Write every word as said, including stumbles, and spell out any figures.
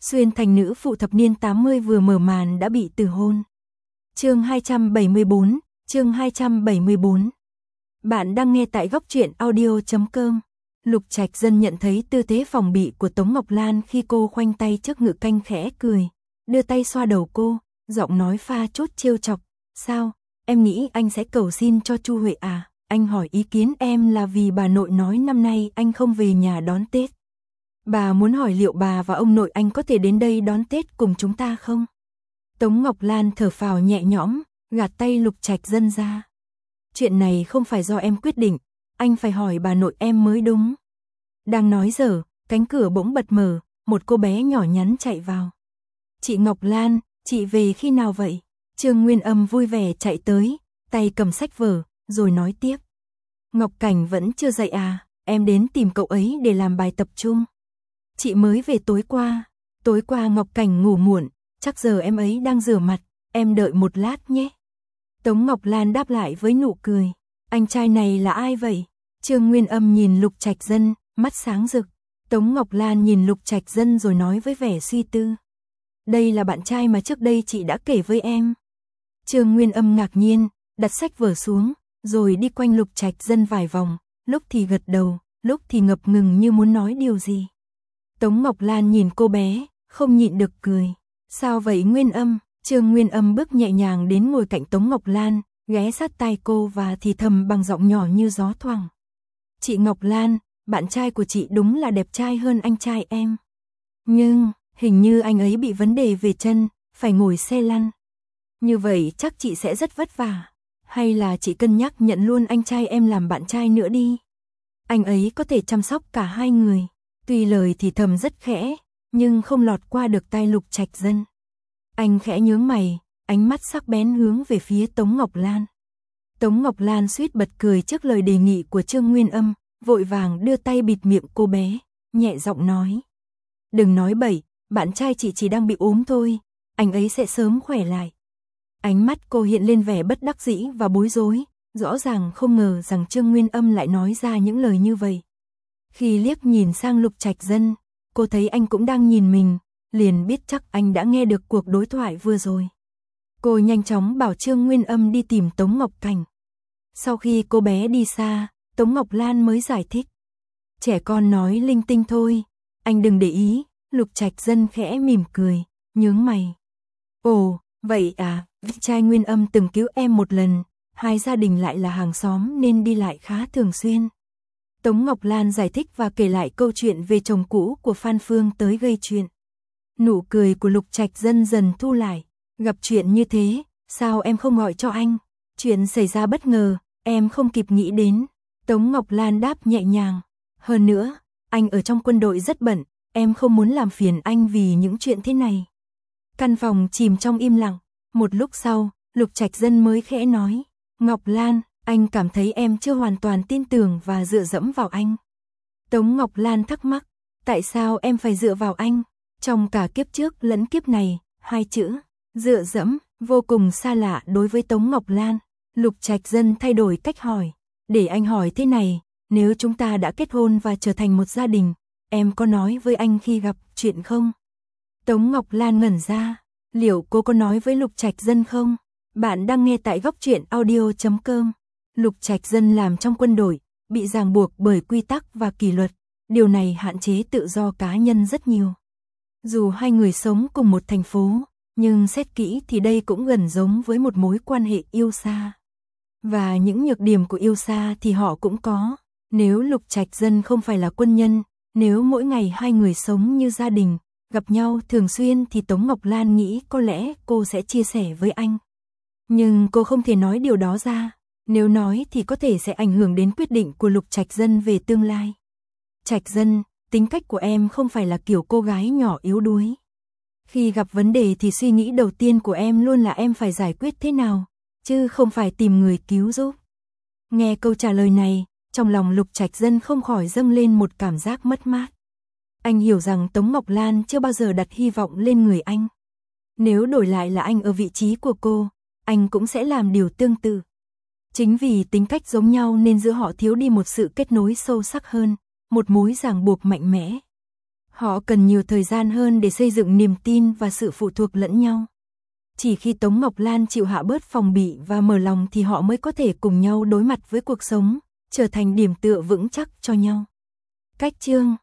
Xuyên thành nữ phụ thập niên tám mươi vừa mở màn đã bị từ hôn. Chương hai trăm bảy mươi tư, chương hai trăm bảy mươi tư. Bạn đang nghe tại góc truyện audio chấm com. Lục Trạch Dân nhận thấy tư thế phòng bị của Tống Ngọc Lan khi cô khoanh tay trước ngực canh khẽ cười, đưa tay xoa đầu cô, giọng nói pha chút trêu chọc. Sao, em nghĩ anh sẽ cầu xin cho Chu Huệ à? Anh hỏi ý kiến em là vì bà nội nói năm nay anh không về nhà đón Tết. Bà muốn hỏi liệu bà và ông nội anh có thể đến đây đón Tết cùng chúng ta không? Tống Ngọc Lan thở phào nhẹ nhõm, gạt tay Lục Trạch Dân ra. Chuyện này không phải do em quyết định, anh phải hỏi bà nội em mới đúng. Đang nói dở, cánh cửa bỗng bật mở, một cô bé nhỏ nhắn chạy vào. Chị Ngọc Lan, chị về khi nào vậy? Trương Nguyên Âm vui vẻ chạy tới, tay cầm sách vở, rồi nói tiếp. Ngọc Cảnh vẫn chưa dậy à, em đến tìm cậu ấy để làm bài tập chung. Chị mới về tối qua, tối qua Ngọc Cảnh ngủ muộn, chắc giờ em ấy đang rửa mặt, em đợi một lát nhé. Tống Ngọc Lan đáp lại với nụ cười. Anh trai này là ai vậy? Trương Nguyên Âm nhìn Lục Trạch Dân, mắt sáng rực. Tống Ngọc Lan nhìn Lục Trạch Dân rồi nói với vẻ suy tư. Đây là bạn trai mà trước đây chị đã kể với em. Trương Nguyên Âm ngạc nhiên, đặt sách vở xuống, rồi đi quanh Lục Trạch Dân vài vòng, lúc thì gật đầu, lúc thì ngập ngừng như muốn nói điều gì. Tống Ngọc Lan nhìn cô bé, không nhịn được cười. Sao vậy Nguyên Âm? Trương Nguyên Âm bước nhẹ nhàng đến ngồi cạnh Tống Ngọc Lan, ghé sát tai cô và thì thầm bằng giọng nhỏ như gió thoảng. Chị Ngọc Lan, bạn trai của chị đúng là đẹp trai hơn anh trai em. Nhưng, hình như anh ấy bị vấn đề về chân, phải ngồi xe lăn. Như vậy chắc chị sẽ rất vất vả. Hay là chị cân nhắc nhận luôn anh trai em làm bạn trai nữa đi. Anh ấy có thể chăm sóc cả hai người. Tuy lời thì thầm rất khẽ, nhưng không lọt qua được tai Lục Trạch Dân. Anh khẽ nhướng mày, ánh mắt sắc bén hướng về phía Tống Ngọc Lan. Tống Ngọc Lan suýt bật cười trước lời đề nghị của Trương Nguyên Âm, vội vàng đưa tay bịt miệng cô bé, nhẹ giọng nói. Đừng nói bậy, bạn trai chị chỉ đang bị ốm thôi, anh ấy sẽ sớm khỏe lại. Ánh mắt cô hiện lên vẻ bất đắc dĩ và bối rối, rõ ràng không ngờ rằng Trương Nguyên Âm lại nói ra những lời như vậy. Khi liếc nhìn sang Lục Trạch Dân, cô thấy anh cũng đang nhìn mình, liền biết chắc anh đã nghe được cuộc đối thoại vừa rồi. Cô nhanh chóng bảo Trương Nguyên Âm đi tìm Tống Ngọc Cảnh. Sau khi cô bé đi xa, Tống Ngọc Lan mới giải thích. Trẻ con nói linh tinh thôi, anh đừng để ý. Lục Trạch Dân khẽ mỉm cười, nhướng mày. Ồ, vậy à, trai Nguyên Âm từng cứu em một lần, hai gia đình lại là hàng xóm nên đi lại khá thường xuyên. Tống Ngọc Lan giải thích và kể lại câu chuyện về chồng cũ của Phan Phương tới gây chuyện. Nụ cười của Lục Trạch Dân dần thu lại. Gặp chuyện như thế, sao em không gọi cho anh? Chuyện xảy ra bất ngờ, em không kịp nghĩ đến. Tống Ngọc Lan đáp nhẹ nhàng. Hơn nữa, anh ở trong quân đội rất bận, em không muốn làm phiền anh vì những chuyện thế này. Căn phòng chìm trong im lặng. Một lúc sau, Lục Trạch Dân mới khẽ nói. Ngọc Lan, anh cảm thấy em chưa hoàn toàn tin tưởng và dựa dẫm vào anh. Tống Ngọc Lan thắc mắc. Tại sao em phải dựa vào anh? Trong cả kiếp trước lẫn kiếp này, hai chữ dựa dẫm vô cùng xa lạ đối với Tống Ngọc Lan. Lục Trạch Dân thay đổi cách hỏi. Để anh hỏi thế này, nếu chúng ta đã kết hôn và trở thành một gia đình, em có nói với anh khi gặp chuyện không? Tống Ngọc Lan ngẩn ra. Liệu cô có nói với Lục Trạch Dân không? Bạn đang nghe tại góc truyện audio chấm com. Lục Trạch Dân làm trong quân đội, bị ràng buộc bởi quy tắc và kỷ luật. Điều này hạn chế tự do cá nhân rất nhiều. Dù hai người sống cùng một thành phố, nhưng xét kỹ thì đây cũng gần giống với một mối quan hệ yêu xa. Và những nhược điểm của yêu xa thì họ cũng có. Nếu Lục Trạch Dân không phải là quân nhân, nếu mỗi ngày hai người sống như gia đình, gặp nhau thường xuyên thì Tống Ngọc Lan nghĩ có lẽ cô sẽ chia sẻ với anh. Nhưng cô không thể nói điều đó ra. Nếu nói thì có thể sẽ ảnh hưởng đến quyết định của Lục Trạch Dân về tương lai. Trạch Dân, tính cách của em không phải là kiểu cô gái nhỏ yếu đuối. Khi gặp vấn đề thì suy nghĩ đầu tiên của em luôn là em phải giải quyết thế nào, chứ không phải tìm người cứu giúp. Nghe câu trả lời này, trong lòng Lục Trạch Dân không khỏi dâng lên một cảm giác mất mát. Anh hiểu rằng Tống Ngọc Lan chưa bao giờ đặt hy vọng lên người anh. Nếu đổi lại là anh ở vị trí của cô, anh cũng sẽ làm điều tương tự. Chính vì tính cách giống nhau nên giữa họ thiếu đi một sự kết nối sâu sắc hơn, một mối ràng buộc mạnh mẽ. Họ cần nhiều thời gian hơn để xây dựng niềm tin và sự phụ thuộc lẫn nhau. Chỉ khi Tống Ngọc Lan chịu hạ bớt phòng bị và mở lòng thì họ mới có thể cùng nhau đối mặt với cuộc sống, trở thành điểm tựa vững chắc cho nhau. Cách chương